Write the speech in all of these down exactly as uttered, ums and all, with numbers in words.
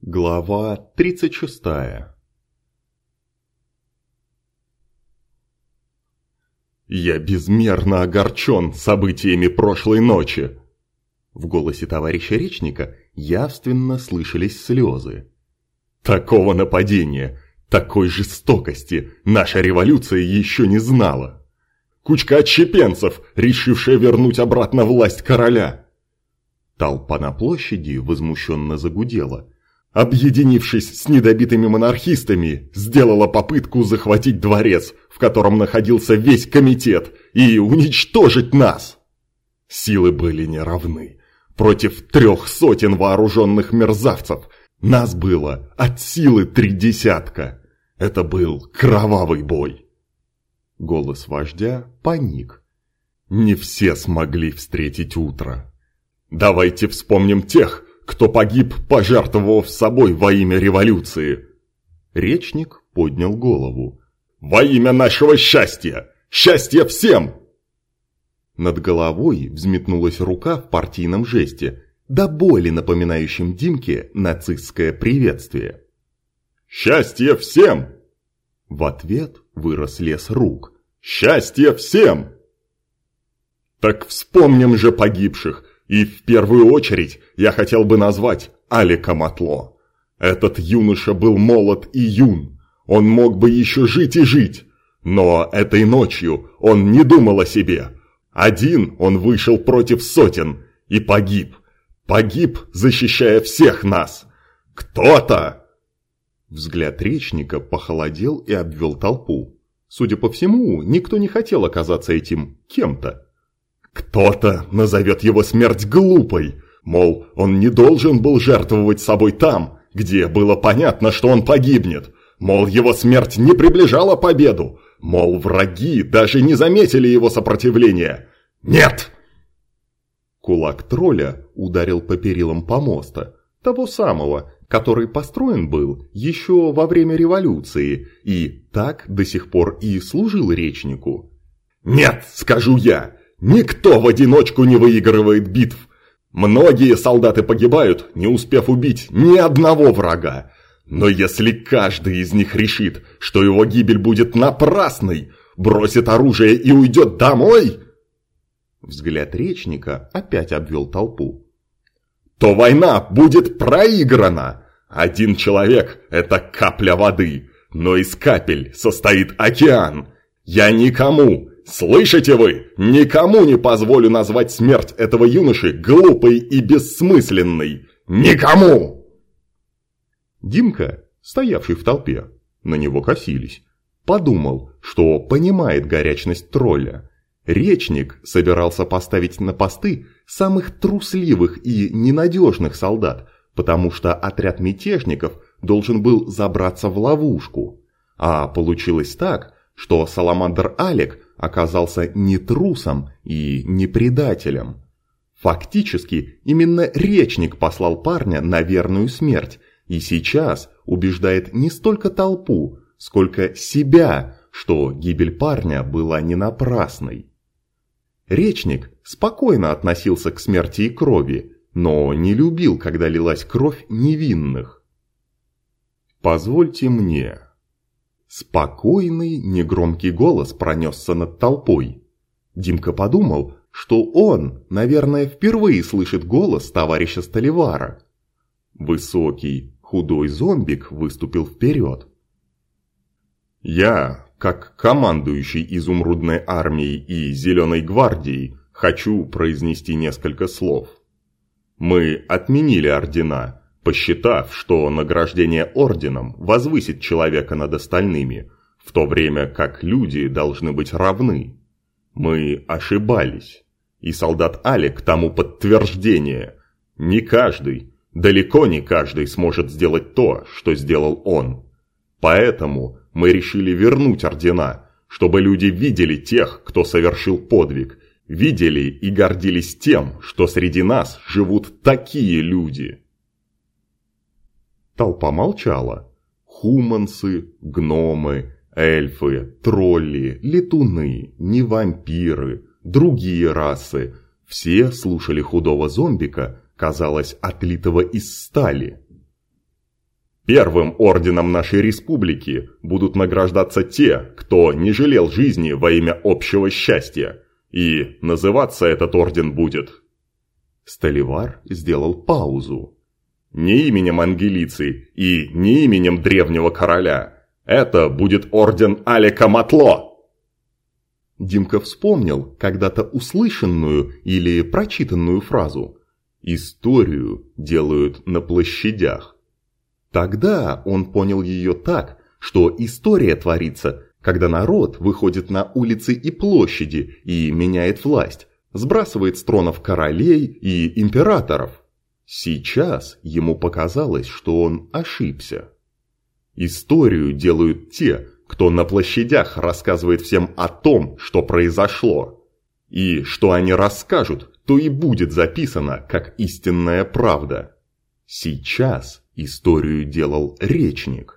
Глава тридцать шестая. «Я безмерно огорчен событиями прошлой ночи!» В голосе товарища Речника явственно слышались слезы. «Такого нападения, такой жестокости наша революция еще не знала! Кучка отщепенцев, решившая вернуть обратно власть короля!» Толпа на площади возмущенно загудела. Объединившись с недобитыми монархистами, сделала попытку захватить дворец, в котором находился весь комитет, и уничтожить нас. Силы были неравны. Против трех сотен вооруженных мерзавцев нас было от силы три десятка. Это был кровавый бой. Голос вождя паник. Не все смогли встретить утро. Давайте вспомним тех, кто погиб, пожертвовав собой во имя революции. Речник поднял голову. Во имя нашего счастья! Счастья всем! Над головой взметнулась рука в партийном жесте, до боли напоминающем Димке нацистское приветствие. «Счастье всем!» В ответ вырос лес рук. «Счастье всем!» Так вспомним же погибших. И в первую очередь я хотел бы назвать Алика Матло. Этот юноша был молод и юн. Он мог бы еще жить и жить. Но этой ночью он не думал о себе. Один он вышел против сотен и погиб. Погиб, защищая всех нас. Кто-то... Взгляд Речника похолодел и обвел толпу. Судя по всему, никто не хотел оказаться этим кем-то. Кто-то назовет его смерть глупой, мол, он не должен был жертвовать собой там, где было понятно, что он погибнет, мол, его смерть не приближала победу, мол, враги даже не заметили его сопротивления. Нет! Кулак тролля ударил по перилам помоста, того самого, который построен был еще во время революции и так до сих пор и служил Речнику. Нет, скажу я! Никто в одиночку не выигрывает битв. Многие солдаты погибают, не успев убить ни одного врага. Но если каждый из них решит, что его гибель будет напрасной, бросит оружие и уйдет домой... Взгляд Речника опять обвел толпу. То война будет проиграна. Один человек – это капля воды, но из капель состоит океан. Я никому... Слышите вы? Никому не позволю назвать смерть этого юноши глупой и бессмысленной. Никому! Димка, стоявший в толпе, на него косились, подумал, что понимает горячность тролля. Речник собирался поставить на посты самых трусливых и ненадежных солдат, потому что отряд мятежников должен был забраться в ловушку. А получилось так, что Саламандр Алик оказался не трусом и не предателем. Фактически, именно Речник послал парня на верную смерть и сейчас убеждает не столько толпу, сколько себя, что гибель парня была не напрасной. Речник спокойно относился к смерти и крови, но не любил, когда лилась кровь невинных. «Позвольте мне». Спокойный, негромкий голос пронесся над толпой. Димка подумал, что он, наверное, впервые слышит голос товарища Столивара. Высокий, худой зомбик выступил вперед. «Я, как командующий Изумрудной армией и Зеленой гвардией, хочу произнести несколько слов. Мы отменили ордена, посчитав, что награждение орденом возвысит человека над остальными, в то время как люди должны быть равны. Мы ошибались, и солдат Алик тому подтверждение. Не каждый, далеко не каждый сможет сделать то, что сделал он. Поэтому мы решили вернуть ордена, чтобы люди видели тех, кто совершил подвиг, видели и гордились тем, что среди нас живут такие люди». Толпа молчала. Хумансы, гномы, эльфы, тролли, летуны, не вампиры, другие расы. Все слушали худого зомбика, казалось, отлитого из стали. Первым орденом нашей республики будут награждаться те, кто не жалел жизни во имя общего счастья. И называться этот орден будет...» Столивар сделал паузу. «Не именем Ангелицы и не именем древнего короля. Это будет орден Алека Матло!» Димка вспомнил когда-то услышанную или прочитанную фразу «Историю делают на площадях». Тогда он понял ее так, что история творится, когда народ выходит на улицы и площади и меняет власть, сбрасывает с тронов королей и императоров. Сейчас ему показалось, что он ошибся. Историю делают те, кто на площадях рассказывает всем о том, что произошло. И что они расскажут, то и будет записано как истинная правда. Сейчас историю делал Речник.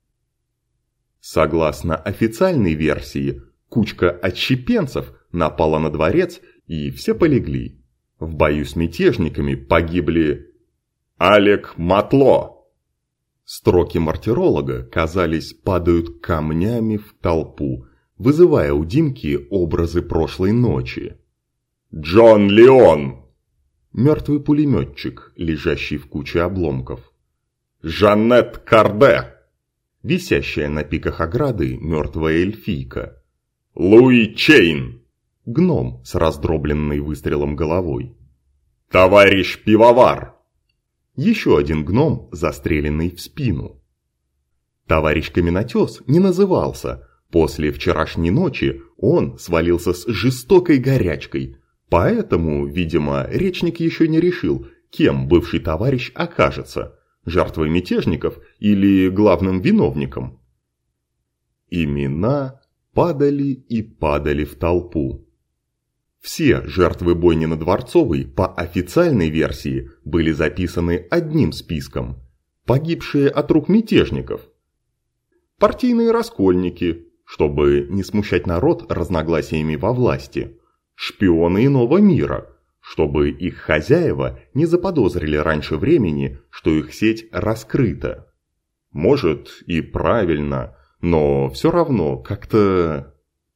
Согласно официальной версии, кучка отщепенцев напала на дворец, и все полегли. В бою с мятежниками погибли Алек Матло. Строки мартиролога, казались, падают камнями в толпу, вызывая у Димки образы прошлой ночи. Джон Леон. Мертвый пулеметчик, лежащий в куче обломков. Жаннет Карде. Висящая на пиках ограды мертвая эльфийка. Луи Чейн. Гном с раздробленной выстрелом головой. Товарищ Пивовар. Еще один гном, застреленный в спину. Товарищ Каменотес не назывался. После вчерашней ночи он свалился с жестокой горячкой. Поэтому, видимо, Речник еще не решил, кем бывший товарищ окажется. Жертвой мятежников или главным виновником. Имена падали и падали в толпу. Все жертвы бойни на Дворцовой по официальной версии были записаны одним списком. Погибшие от рук мятежников. Партийные раскольники, чтобы не смущать народ разногласиями во власти. Шпионы иного мира, чтобы их хозяева не заподозрили раньше времени, что их сеть раскрыта. Может и правильно, но все равно как-то...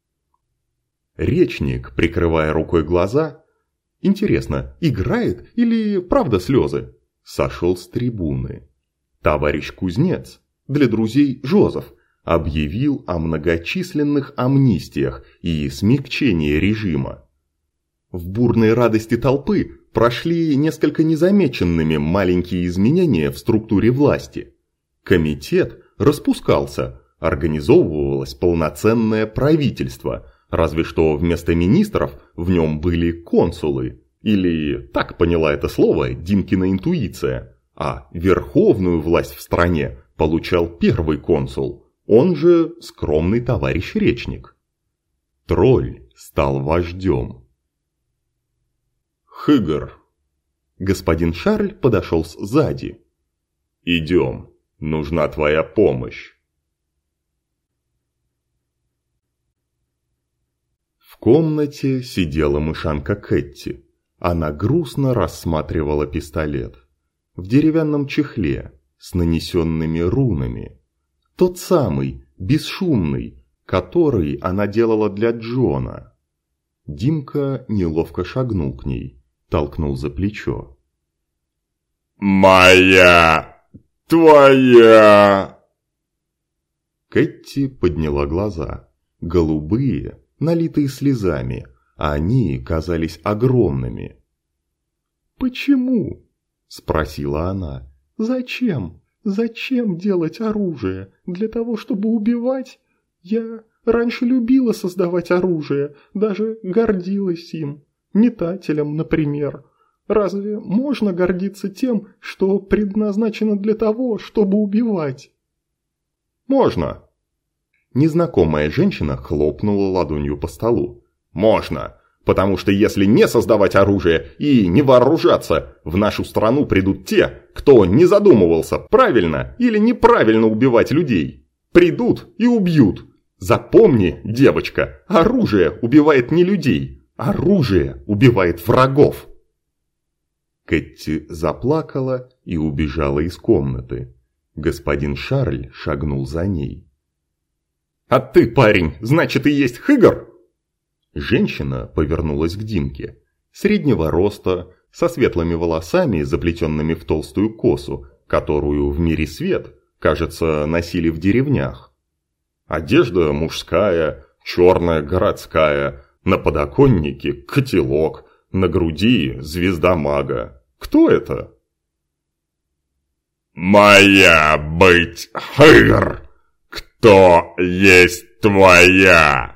Речник, прикрывая рукой глаза, интересно, играет или правда слезы, сошел с трибуны. Товарищ Кузнец, для друзей Жозеф, объявил о многочисленных амнистиях и смягчении режима. В бурной радости толпы прошли несколько незамеченными маленькие изменения в структуре власти. Комитет распускался, организовывалось полноценное правительство, разве что вместо министров в нем были консулы, или, так поняла это слово, Димкина интуиция, а верховную власть в стране получал первый консул, он же скромный товарищ Речник. Тролль стал вождем. Хыгр. Господин Шарль подошел сзади. «Идем, нужна твоя помощь». В комнате сидела мышанка Кэтти. Она грустно рассматривала пистолет. В деревянном чехле, с нанесенными рунами. Тот самый, бесшумный, который она делала для Джона. Димка неловко шагнул к ней, толкнул за плечо. «Моя! Твоя!» Кэтти подняла глаза. Голубые, налитые слезами, а они казались огромными. «Почему?» – спросила она. «Зачем? Зачем делать оружие? Для того, чтобы убивать? Я раньше любила создавать оружие, даже гордилась им. Метателем, например. Разве можно гордиться тем, что предназначено для того, чтобы убивать?» «Можно!» Незнакомая женщина хлопнула ладонью по столу. «Можно! Потому что если не создавать оружие и не вооружаться, в нашу страну придут те, кто не задумывался, правильно или неправильно убивать людей. Придут и убьют. Запомни, девочка, оружие убивает не людей, оружие убивает врагов». Кэтти заплакала и убежала из комнаты. Господин Шарль шагнул за ней. «А ты, парень, значит, и есть Хыгар?» Женщина повернулась к Димке. Среднего роста, со светлыми волосами, заплетенными в толстую косу, которую в мире свет, кажется, носили в деревнях. Одежда мужская, черная городская, на подоконнике котелок, на груди звезда мага. Кто это? «Моя быть Хыгар! Кто есть твоя?»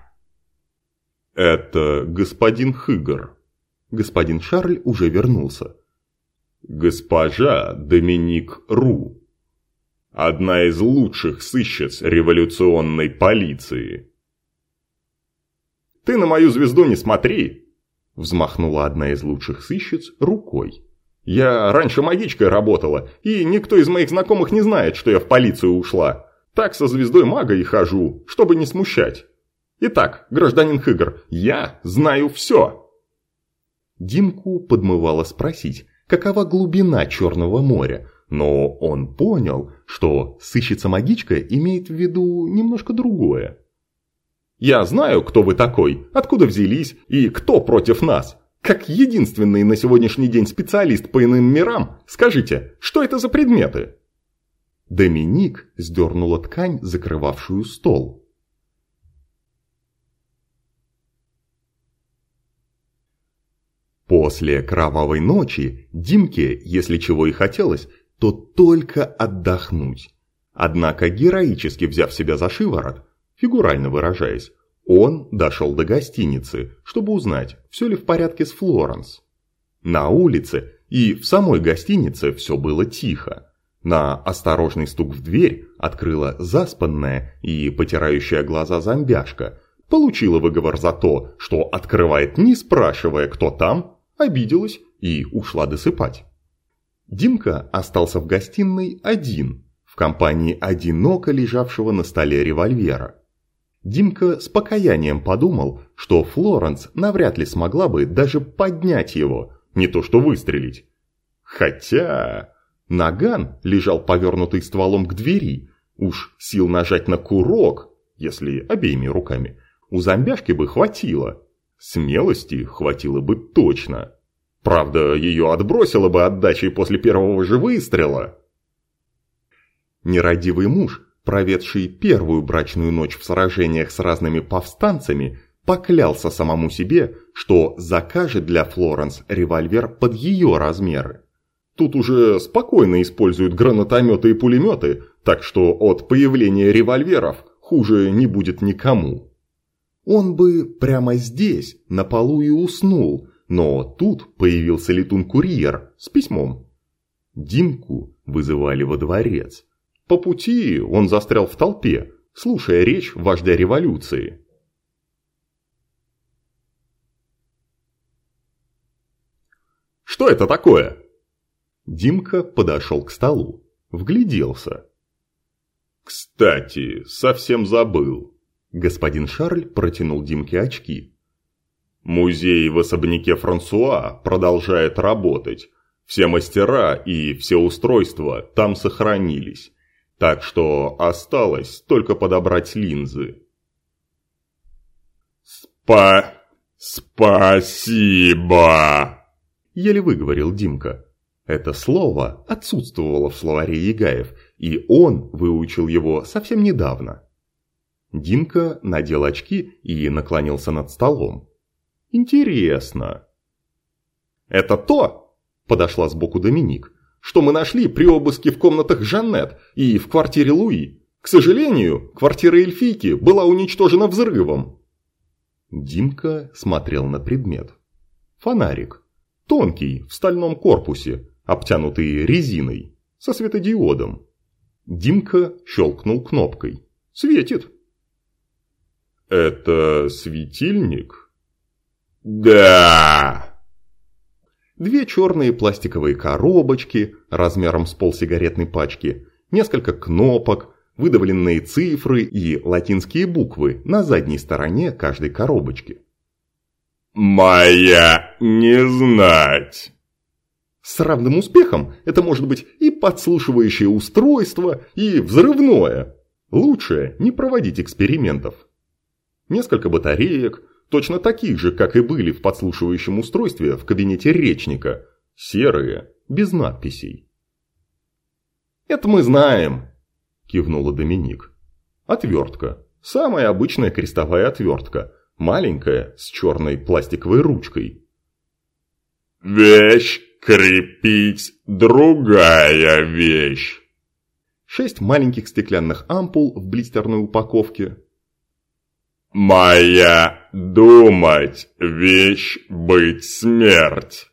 «Это господин Хыгар». Господин Шарль уже вернулся. «Госпожа Доминик Ру. Одна из лучших сыщиц революционной полиции». «Ты на мою звезду не смотри!» Взмахнула одна из лучших сыщиц рукой. «Я раньше магичкой работала, и никто из моих знакомых не знает, что я в полицию ушла. Так со звездой мага и хожу, чтобы не смущать. Итак, гражданин Хыгар, я знаю все!» Димку подмывало спросить, какова глубина Черного моря, но он понял, что сыщица-магичка имеет в виду немножко другое. «Я знаю, кто вы такой, откуда взялись и кто против нас. Как единственный на сегодняшний день специалист по иным мирам, скажите, что это за предметы?» Доминик сдернула ткань, закрывавшую стол. После кровавой ночи Димке, если чего и хотелось, то только отдохнуть. Однако, героически взяв себя за шиворот, фигурально выражаясь, он дошел до гостиницы, чтобы узнать, все ли в порядке с Флоренс. На улице и в самой гостинице все было тихо. На осторожный стук в дверь открыла заспанная и потирающая глаза зомбяшка, получила выговор за то, что открывает, не спрашивая, кто там, обиделась и ушла досыпать. Димка остался в гостиной один, в компании одиноко лежавшего на столе револьвера. Димка с покаянием подумал, что Флоренс навряд ли смогла бы даже поднять его, не то что выстрелить. Хотя наган лежал повернутый стволом к двери, уж сил нажать на курок, если обеими руками, у зомбяшки бы хватило. Смелости хватило бы точно. Правда, ее отбросило бы отдачей после первого же выстрела. Нерадивый муж, проведший первую брачную ночь в сражениях с разными повстанцами, поклялся самому себе, что закажет для Флоренс револьвер под ее размеры. Тут уже спокойно используют гранатометы и пулеметы, так что от появления револьверов хуже не будет никому. Он бы прямо здесь, на полу и уснул, но тут появился летун-курьер с письмом. Димку вызывали во дворец. По пути он застрял в толпе, слушая речь вождя революции. «Что это такое?» Димка подошел к столу, вгляделся. «Кстати, совсем забыл». Господин Шарль протянул Димке очки. «Музей в особняке Франсуа продолжает работать. Все мастера и все устройства там сохранились. Так что осталось только подобрать линзы». «Спа... спасибо!» Еле выговорил Димка. Это слово отсутствовало в словаре Ягаев, и он выучил его совсем недавно. Димка надел очки и наклонился над столом. «Интересно». «Это то?» – подошла сбоку Доминик. «Что мы нашли при обыске в комнатах Жаннет и в квартире Луи. К сожалению, квартира эльфийки была уничтожена взрывом». Димка смотрел на предмет. Фонарик. Тонкий, в стальном корпусе, обтянутый резиной, со светодиодом. Димка щелкнул кнопкой. «Светит». «Это светильник?» «Да!» Две черные пластиковые коробочки размером с полсигаретной пачки, несколько кнопок, выдавленные цифры и латинские буквы на задней стороне каждой коробочки. «Моя не знать!» С равным успехом это может быть и подслушивающее устройство, и взрывное. Лучше не проводить экспериментов. Несколько батареек, точно таких же, как и были в подслушивающем устройстве в кабинете Речника, серые, без надписей. «Это мы знаем», – кивнула Доминик. «Отвертка. Самая обычная крестовая отвертка. Маленькая, с черной пластиковой ручкой». «Вещь крепить другая вещь». Шесть маленьких стеклянных ампул в блистерной упаковке. «Моя думать вещь быть смерть».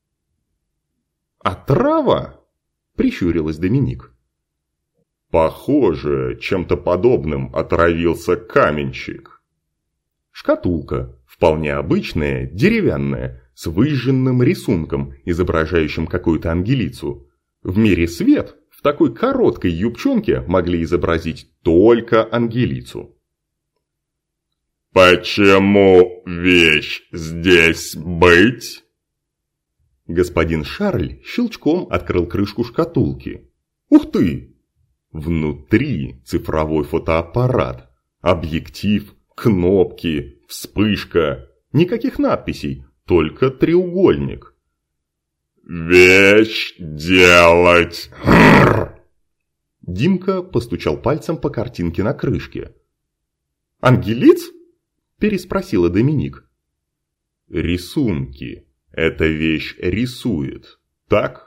«Отрава?» – прищурилась Доминик. «Похоже, чем-то подобным отравился каменщик». Шкатулка, вполне обычная, деревянная, с выжженным рисунком, изображающим какую-то ангелицу. В мире свет в такой короткой юбчонке могли изобразить только ангелицу. «Почему вещь здесь быть?» Господин Шарль щелчком открыл крышку шкатулки. Ух ты! Внутри цифровой фотоаппарат, объектив, кнопки, вспышка, никаких надписей, только треугольник. «Вещь делать!» Димка постучал пальцем по картинке на крышке. «Ангелиц?» – переспросила Доминик. «Рисунки. Эта вещь рисует, так?»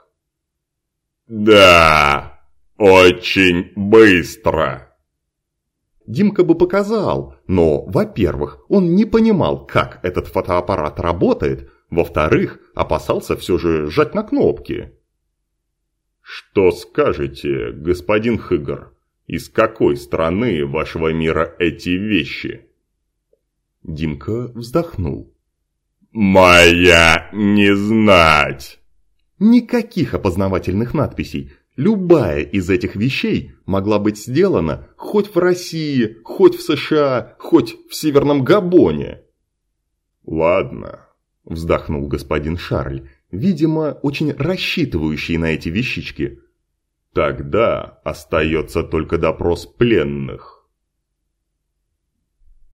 «Да, очень быстро». Димка бы показал, но, во-первых, он не понимал, как этот фотоаппарат работает, во-вторых, опасался все же жать на кнопки. «Что скажете, господин Хыгр, из какой страны вашего мира эти вещи?» Димка вздохнул. «Моя не знать». Никаких опознавательных надписей. Любая из этих вещей могла быть сделана хоть в России, хоть в США, хоть в Северном Габоне. «Ладно», – вздохнул господин Шарль, видимо, очень рассчитывающий на эти вещички. «Тогда остается только допрос пленных».